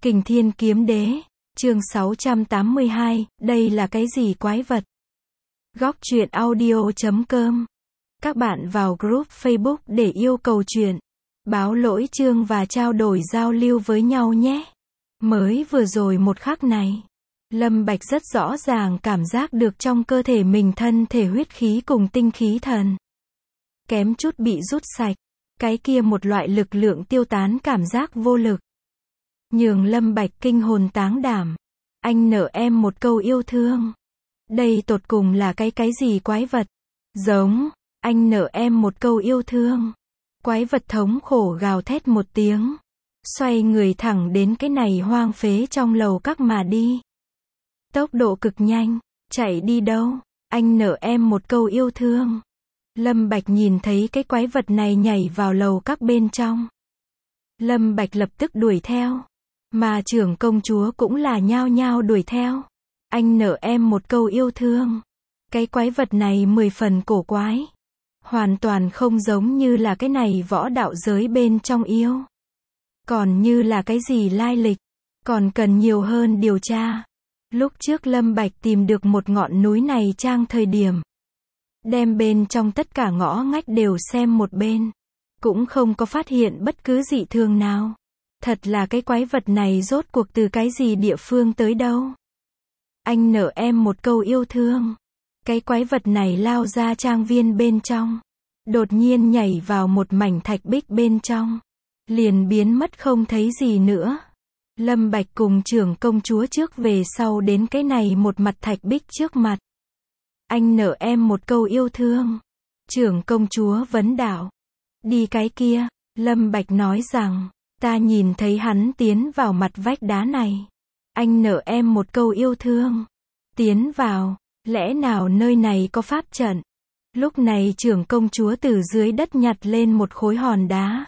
Kình Thiên Kiếm Đế, chương 682, đây là cái gì quái vật? Góc truyện audio.com. Các bạn vào group Facebook để yêu cầu truyện, báo lỗi chương và trao đổi giao lưu với nhau nhé. Mới vừa rồi một khắc này, Lâm Bạch rất rõ ràng cảm giác được trong cơ thể mình thân thể huyết khí cùng tinh khí thần kém chút bị rút sạch, cái kia một loại lực lượng tiêu tán cảm giác vô lực. Nhường Lâm Bạch kinh hồn táng đảm. Anh nợ em một câu yêu thương. Đây tột cùng là cái gì quái vật? Giống, anh nợ em một câu yêu thương. Quái vật thống khổ gào thét một tiếng. Xoay người thẳng đến cái này hoang phế trong lầu các mà đi. Tốc độ cực nhanh, chạy đi đâu? Anh nợ em một câu yêu thương. Lâm Bạch nhìn thấy cái quái vật này nhảy vào lầu các bên trong. Lâm Bạch lập tức đuổi theo. Mà trưởng công chúa cũng là nhao nhao đuổi theo. Anh nợ em một câu yêu thương. Cái quái vật này 10 phần cổ quái. Hoàn toàn không giống như là cái này võ đạo giới bên trong yêu. Còn như là cái gì lai lịch. Còn cần nhiều hơn điều tra. Lúc trước Lâm Bạch tìm được một ngọn núi này trang thời điểm. Đem bên trong tất cả ngõ ngách đều xem một bên. Cũng không có phát hiện bất cứ dị thường nào. Thật là cái quái vật này rốt cuộc từ cái gì địa phương tới đâu. Anh nợ em một câu yêu thương. Cái quái vật này lao ra trang viên bên trong. Đột nhiên nhảy vào một mảnh thạch bích bên trong. Liền biến mất không thấy gì nữa. Lâm Bạch cùng trưởng công chúa trước về sau đến cái này một mặt thạch bích trước mặt. Anh nợ em một câu yêu thương. Trưởng công chúa vấn đạo. Đi cái kia, Lâm Bạch nói rằng. Ta nhìn thấy hắn tiến vào mặt vách đá này. Anh nợ em một câu yêu thương. Tiến vào, lẽ nào nơi này có pháp trận? Lúc này trưởng công chúa từ dưới đất nhặt lên một khối hòn đá.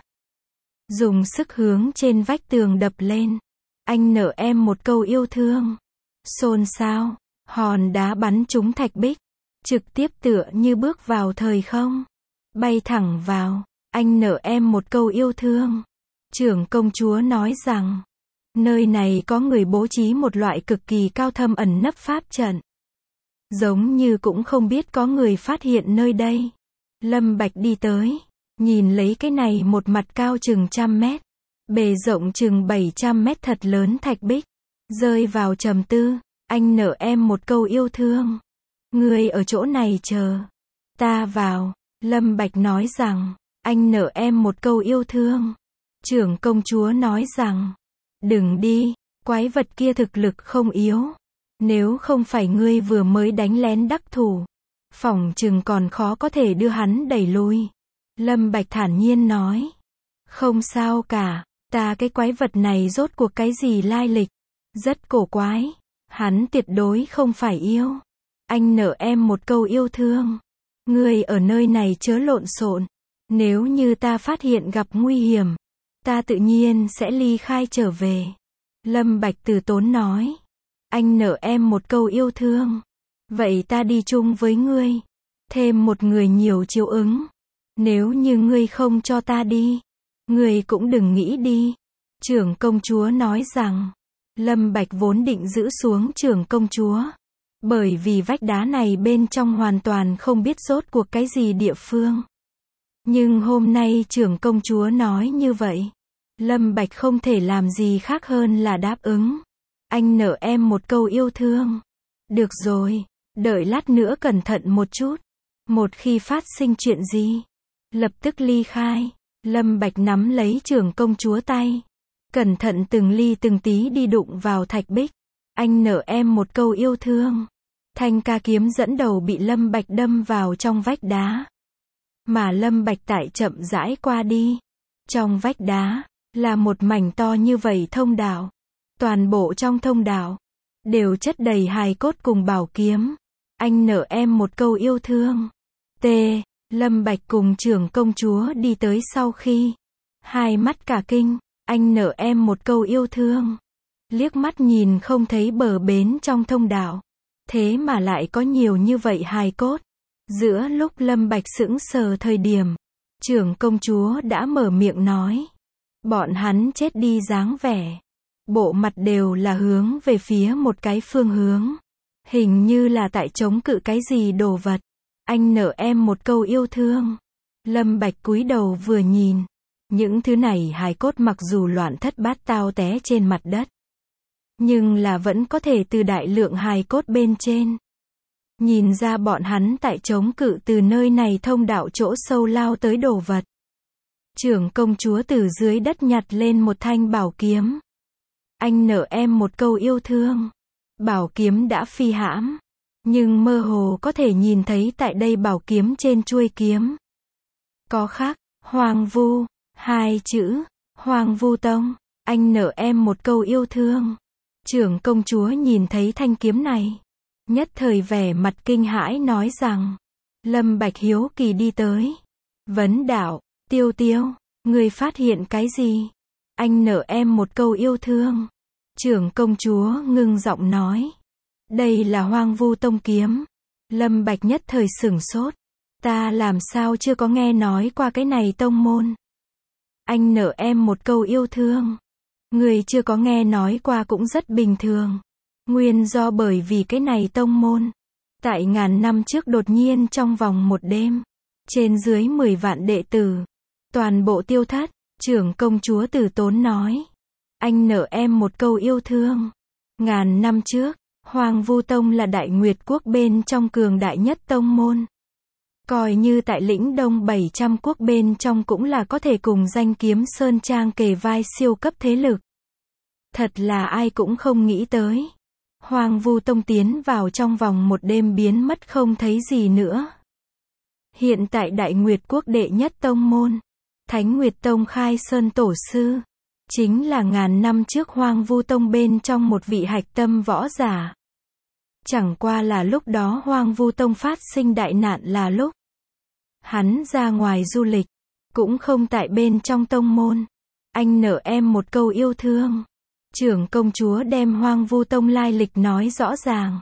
Dùng sức hướng trên vách tường đập lên. Anh nợ em một câu yêu thương. Xôn xao, hòn đá bắn trúng thạch bích. Trực tiếp tựa như bước vào thời không. Bay thẳng vào, anh nợ em một câu yêu thương. Trưởng công chúa nói rằng, nơi này có người bố trí một loại cực kỳ cao thâm ẩn nấp pháp trận. Giống như cũng không biết có người phát hiện nơi đây. Lâm Bạch đi tới, nhìn lấy cái này một mặt cao chừng 100 mét, bề rộng chừng 700 mét thật lớn thạch bích, rơi vào trầm tư, anh nợ em một câu yêu thương. Người ở chỗ này chờ, ta vào, Lâm Bạch nói rằng, anh nợ em một câu yêu thương. Trưởng công chúa nói rằng, đừng đi, quái vật kia thực lực không yếu. Nếu không phải ngươi vừa mới đánh lén đắc thủ, phỏng chừng còn khó có thể đưa hắn đẩy lui. Lâm Bạch thản nhiên nói, không sao cả, ta cái quái vật này rốt cuộc cái gì lai lịch, rất cổ quái, hắn tuyệt đối không phải yêu. Anh nợ em một câu yêu thương. Ngươi ở nơi này chớ lộn xộn, nếu như ta phát hiện gặp nguy hiểm, ta tự nhiên sẽ ly khai trở về. Lâm Bạch từ tốn nói. Anh nợ em một câu yêu thương. Vậy ta đi chung với ngươi. Thêm một người nhiều chiếu ứng. Nếu như ngươi không cho ta đi, ngươi cũng đừng nghĩ đi. Trưởng công chúa nói rằng. Lâm Bạch vốn định giữ xuống trưởng công chúa. Bởi vì vách đá này bên trong hoàn toàn không biết rốt cuộc cái gì địa phương. Nhưng hôm nay trưởng công chúa nói như vậy. Lâm Bạch không thể làm gì khác hơn là đáp ứng. Anh nợ em một câu yêu thương. Được rồi, đợi lát nữa cẩn thận một chút. Một khi phát sinh chuyện gì, lập tức ly khai. Lâm Bạch nắm lấy trưởng công chúa tay. Cẩn thận từng ly từng tí đi đụng vào thạch bích. Anh nợ em một câu yêu thương. Thanh ca kiếm dẫn đầu bị Lâm Bạch đâm vào trong vách đá. Mà Lâm Bạch tại chậm rãi qua đi. Trong vách đá là một mảnh to như vậy thông đạo. Toàn bộ trong thông đạo đều chất đầy hài cốt cùng bảo kiếm. Anh nợ em một câu yêu thương. T. Lâm Bạch cùng trưởng công chúa đi tới sau khi hai mắt cả kinh. Anh nợ em một câu yêu thương. Liếc mắt nhìn không thấy bờ bến trong thông đạo. Thế mà lại có nhiều như vậy hài cốt. Giữa lúc Lâm Bạch sững sờ thời điểm, trưởng công chúa đã mở miệng nói. Bọn hắn chết đi dáng vẻ. Bộ mặt đều là hướng về phía một cái phương hướng. Hình như là tại chống cự cái gì đồ vật. Anh nợ em một câu yêu thương. Lâm Bạch cúi đầu vừa nhìn. Những thứ này hài cốt mặc dù loạn thất bát tao té trên mặt đất, nhưng là vẫn có thể từ đại lượng hài cốt bên trên nhìn ra bọn hắn tại chống cự từ nơi này thông đạo chỗ sâu lao tới đồ vật. Trưởng công chúa từ dưới đất nhặt lên một thanh bảo kiếm. Anh nợ em một câu yêu thương. Bảo kiếm đã phi hãm, nhưng mơ hồ có thể nhìn thấy tại đây bảo kiếm trên chuôi kiếm có khắc Hoang Vu, hai chữ, Hoang Vu Tông. Anh nợ em một câu yêu thương. Trưởng công chúa nhìn thấy thanh kiếm này, nhất thời vẻ mặt kinh hãi nói rằng. Lâm Bạch hiếu kỳ đi tới, vấn đạo, Tiêu Tiêu, người phát hiện cái gì? Anh nợ em một câu yêu thương. Trưởng công chúa ngưng giọng nói, đây là Hoang Vu Tông kiếm. Lâm Bạch nhất thời sửng sốt, ta làm sao chưa có nghe nói qua cái này tông môn. Anh nợ em một câu yêu thương. Người chưa có nghe nói qua cũng rất bình thường. Nguyên do bởi vì cái này tông môn, tại ngàn năm trước đột nhiên trong vòng một đêm, trên dưới 10 vạn đệ tử, toàn bộ tiêu thất. Trưởng công chúa Từ Tốn nói, anh nợ em một câu yêu thương. Ngàn năm trước, Hoang Vu Tông là Đại Nguyệt Quốc bên trong cường đại nhất tông môn. Coi như tại lĩnh Đông 700 quốc bên trong cũng là có thể cùng danh Kiếm Sơn Trang kề vai siêu cấp thế lực. Thật là ai cũng không nghĩ tới. Hoang Vu Tông tiến vào trong vòng một đêm biến mất không thấy gì nữa. Hiện tại Đại Nguyệt Quốc đệ nhất tông môn, Thánh Nguyệt Tông khai sơn tổ sư, chính là ngàn năm trước Hoang Vu Tông bên trong một vị hạch tâm võ giả. Chẳng qua là lúc đó Hoang Vu Tông phát sinh đại nạn là lúc hắn ra ngoài du lịch, cũng không tại bên trong tông môn. Anh nợ em một câu yêu thương. Trưởng công chúa đem Hoang Vu Tông lai lịch nói rõ ràng.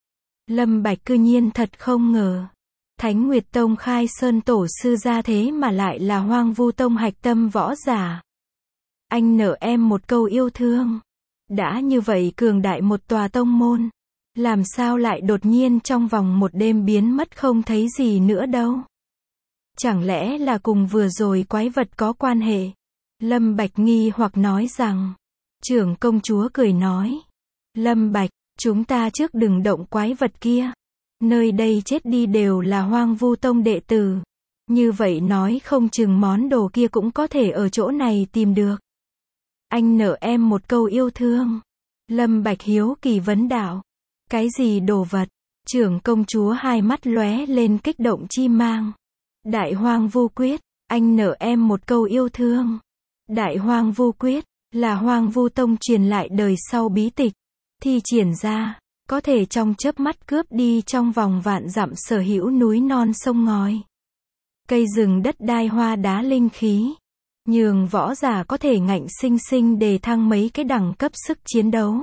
Lâm Bạch cư nhiên thật không ngờ, Thánh Nguyệt Tông khai sơn tổ sư ra thế mà lại là Hoang Vu Tông hạch tâm võ giả. Anh nợ em một câu yêu thương. Đã như vậy cường đại một tòa tông môn, làm sao lại đột nhiên trong vòng một đêm biến mất không thấy gì nữa đâu? Chẳng lẽ là cùng vừa rồi quái vật có quan hệ? Lâm Bạch nghi hoặc nói rằng. Trưởng công chúa cười nói, Lâm Bạch, chúng ta trước đừng động quái vật kia. Nơi đây chết đi đều là Hoang Vu Tông đệ tử. Như vậy nói không chừng món đồ kia cũng có thể ở chỗ này tìm được. Anh nợ em một câu yêu thương. Lâm Bạch hiếu kỳ vấn đạo, cái gì đồ vật? Trưởng công chúa hai mắt lóe lên kích động chi mang. Đại Hoang Vu Quyết. Anh nợ em một câu yêu thương. Đại Hoang Vu Quyết là Hoang Vu Tông truyền lại đời sau bí tịch, thi triển ra, có thể trong chớp mắt cướp đi trong vòng vạn dặm sở hữu núi non sông ngòi, cây rừng đất đai hoa đá linh khí, nhường võ giả có thể ngạnh sinh sinh đề thăng mấy cái đẳng cấp sức chiến đấu.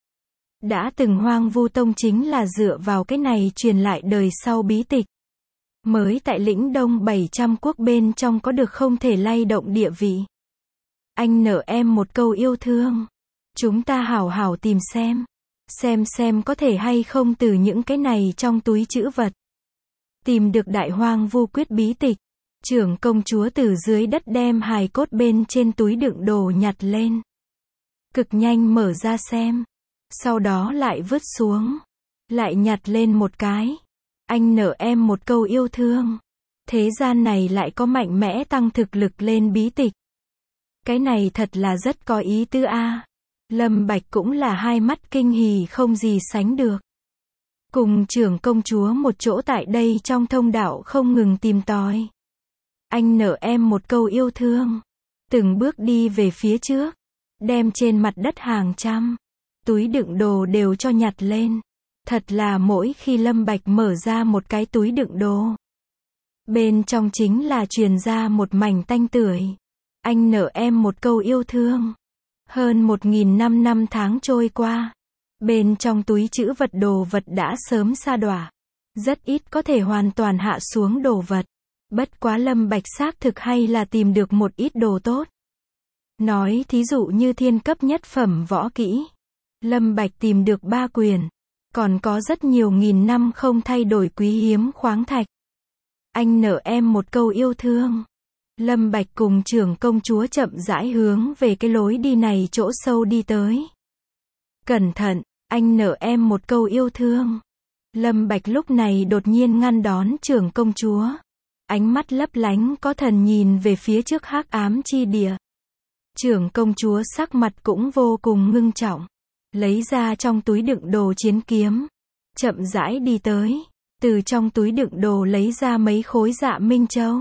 Đã từng Hoang Vu Tông chính là dựa vào cái này truyền lại đời sau bí tịch, mới tại lĩnh Đông 700 quốc bên trong có được không thể lay động địa vị. Anh nợ em một câu yêu thương. Chúng ta hảo hảo tìm xem có thể hay không từ những cái này trong túi trữ vật tìm được Đại Hoang Vu Quyết bí tịch. Trưởng công chúa từ dưới đất đem hài cốt bên trên túi đựng đồ nhặt lên, cực nhanh mở ra xem, sau đó lại vứt xuống, lại nhặt lên một cái. Anh nợ em một câu yêu thương. Thế gian này lại có mạnh mẽ tăng thực lực lên bí tịch. Cái này thật là rất có ý tứ a. Lâm Bạch cũng là hai mắt kinh hỉ không gì sánh được. Cùng trưởng công chúa một chỗ tại đây trong thông đạo không ngừng tìm tòi. Anh nợ em một câu yêu thương. Từng bước đi về phía trước, đem trên mặt đất hàng trăm túi đựng đồ đều cho nhặt lên. Thật là mỗi khi Lâm Bạch mở ra một cái túi đựng đồ, bên trong chính là truyền ra một mảnh tanh tưởi. Anh nợ em một câu yêu thương. Hơn 1000 năm tháng trôi qua, bên trong túi trữ vật đồ vật đã sớm sa đọa, rất ít có thể hoàn toàn hạ xuống đồ vật. Bất quá Lâm Bạch xác thực hay là tìm được một ít đồ tốt. Nói thí dụ như thiên cấp nhất phẩm võ kỹ. Lâm Bạch tìm được 3 quyển. Còn có rất nhiều nghìn năm không thay đổi quý hiếm khoáng thạch. Anh nợ em một câu yêu thương. Lâm Bạch cùng trưởng công chúa chậm rãi hướng về cái lối đi này chỗ sâu đi tới. Cẩn thận, anh nợ em một câu yêu thương. Lâm Bạch lúc này đột nhiên ngăn đón trưởng công chúa. Ánh mắt lấp lánh có thần nhìn về phía trước hắc ám chi địa. Trưởng công chúa sắc mặt cũng vô cùng ngưng trọng. Lấy ra trong túi đựng đồ chiến kiếm. Chậm rãi đi tới. Từ trong túi đựng đồ lấy ra mấy khối dạ minh châu.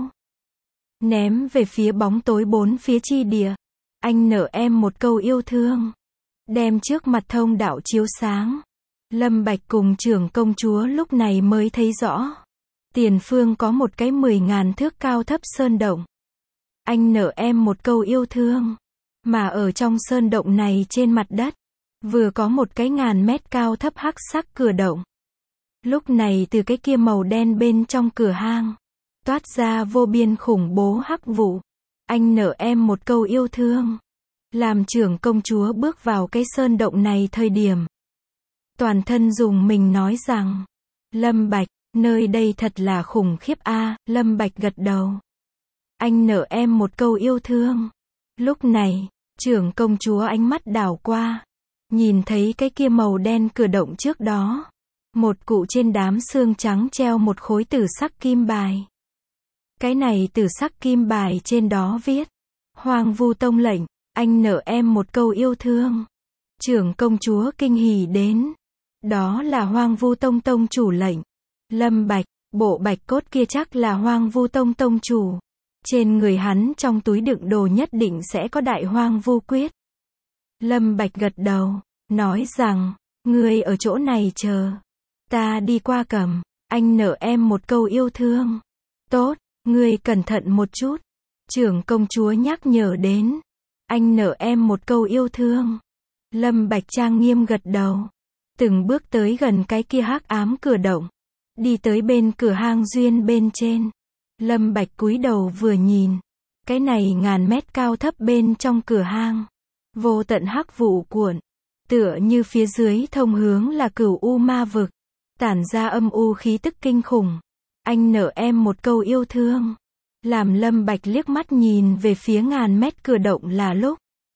Ném về phía bóng tối bốn phía chi địa. Anh nợ em một câu yêu thương. Đem trước mặt thông đạo chiếu sáng. Lâm Bạch cùng trưởng công chúa lúc này mới thấy rõ. Tiền phương có một cái 10.000 thước cao thấp sơn động. Anh nợ em một câu yêu thương. Mà ở trong sơn động này trên mặt đất. Vừa có một cái 1000 mét cao thấp hắc sắc cửa động. Lúc này từ cái kia màu đen bên trong cửa hang. Toát ra vô biên khủng bố hắc vụ. Anh nợ em một câu yêu thương. Làm trưởng công chúa bước vào cái sơn động này thời điểm. Toàn thân dùng mình nói rằng. Lâm Bạch, nơi đây thật là khủng khiếp a. Lâm Bạch gật đầu. Anh nợ em một câu yêu thương. Lúc này, trưởng công chúa ánh mắt đảo qua. Nhìn thấy cái kia màu đen cửa động trước đó. Một cụ trên đám xương trắng treo một khối tử sắc kim bài. Cái này tử sắc kim bài trên đó viết. Hoang Vu Tông lệnh, anh nợ em một câu yêu thương. Trưởng công chúa kinh hỉ đến. Đó là Hoang Vu Tông tông chủ lệnh. Lâm Bạch, bộ bạch cốt kia chắc là Hoang Vu Tông tông chủ. Trên người hắn trong túi đựng đồ nhất định sẽ có đại hoang vu quyết. Lâm Bạch gật đầu, nói rằng, ngươi ở chỗ này chờ. Ta đi qua cầm, anh nợ em một câu yêu thương. Tốt, ngươi cẩn thận một chút. Trưởng công chúa nhắc nhở đến. Anh nợ em một câu yêu thương. Lâm Bạch trang nghiêm gật đầu. Từng bước tới gần cái kia hắc ám cửa động. Đi tới bên cửa hang duyên bên trên. Lâm Bạch cúi đầu vừa nhìn. Cái này 1000 mét cao thấp bên trong cửa hang. Vô tận hắc vụ cuộn. Tựa như phía dưới thông hướng là Cửu U Ma vực. Tản ra âm u khí tức kinh khủng. Anh nợ em một câu yêu thương. Làm Lâm Bạch liếc mắt nhìn về phía 1000 mét cửa động là lúc.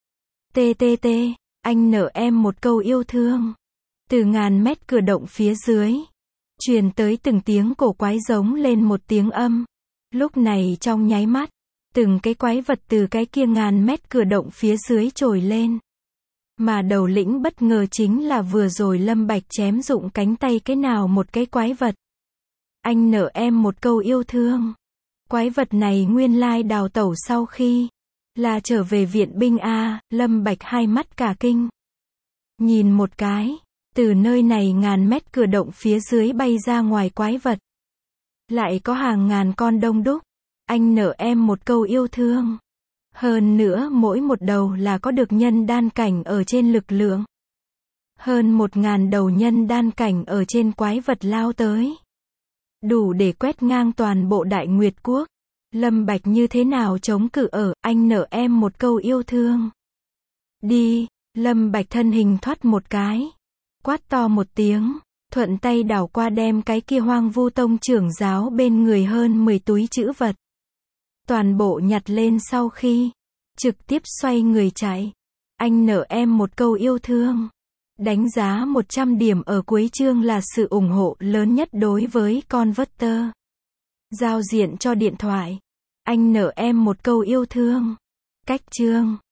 TTT, anh nợ em một câu yêu thương. Từ 1000 mét cửa động phía dưới. Truyền tới từng tiếng cổ quái giống lên một tiếng âm. Lúc này trong nháy mắt. Từng cái quái vật từ cái kia 1000 mét cửa động phía dưới trồi lên. Mà đầu lĩnh bất ngờ chính là vừa rồi Lâm Bạch chém dụng cánh tay cái nào một cái quái vật. Anh nợ em một câu yêu thương. Quái vật này nguyên lai đào tẩu sau khi là trở về viện binh a. Lâm Bạch hai mắt cả kinh. Nhìn một cái, từ nơi này 1000 mét cửa động phía dưới bay ra ngoài quái vật. Lại có hàng ngàn con đông đúc. Anh nợ em một câu yêu thương. Hơn nữa mỗi một đầu là có được nhân đan cảnh ở trên lực lượng. Hơn 1000 đầu nhân đan cảnh ở trên quái vật lao tới. Đủ để quét ngang toàn bộ Đại Nguyệt Quốc. Lâm Bạch như thế nào chống cự ở, anh nợ em một câu yêu thương. Đi, Lâm Bạch thân hình thoát một cái. Quát to một tiếng, thuận tay đảo qua đem cái kia Hoang Vu Tông trưởng giáo bên người hơn 10 túi trữ vật. Toàn bộ nhặt lên sau khi, trực tiếp xoay người chạy. Anh nợ em một câu yêu thương. Đánh giá 100 điểm ở cuối chương là sự ủng hộ lớn nhất đối với Converter. Giao diện cho điện thoại. Anh nợ em một câu yêu thương. Cách chương.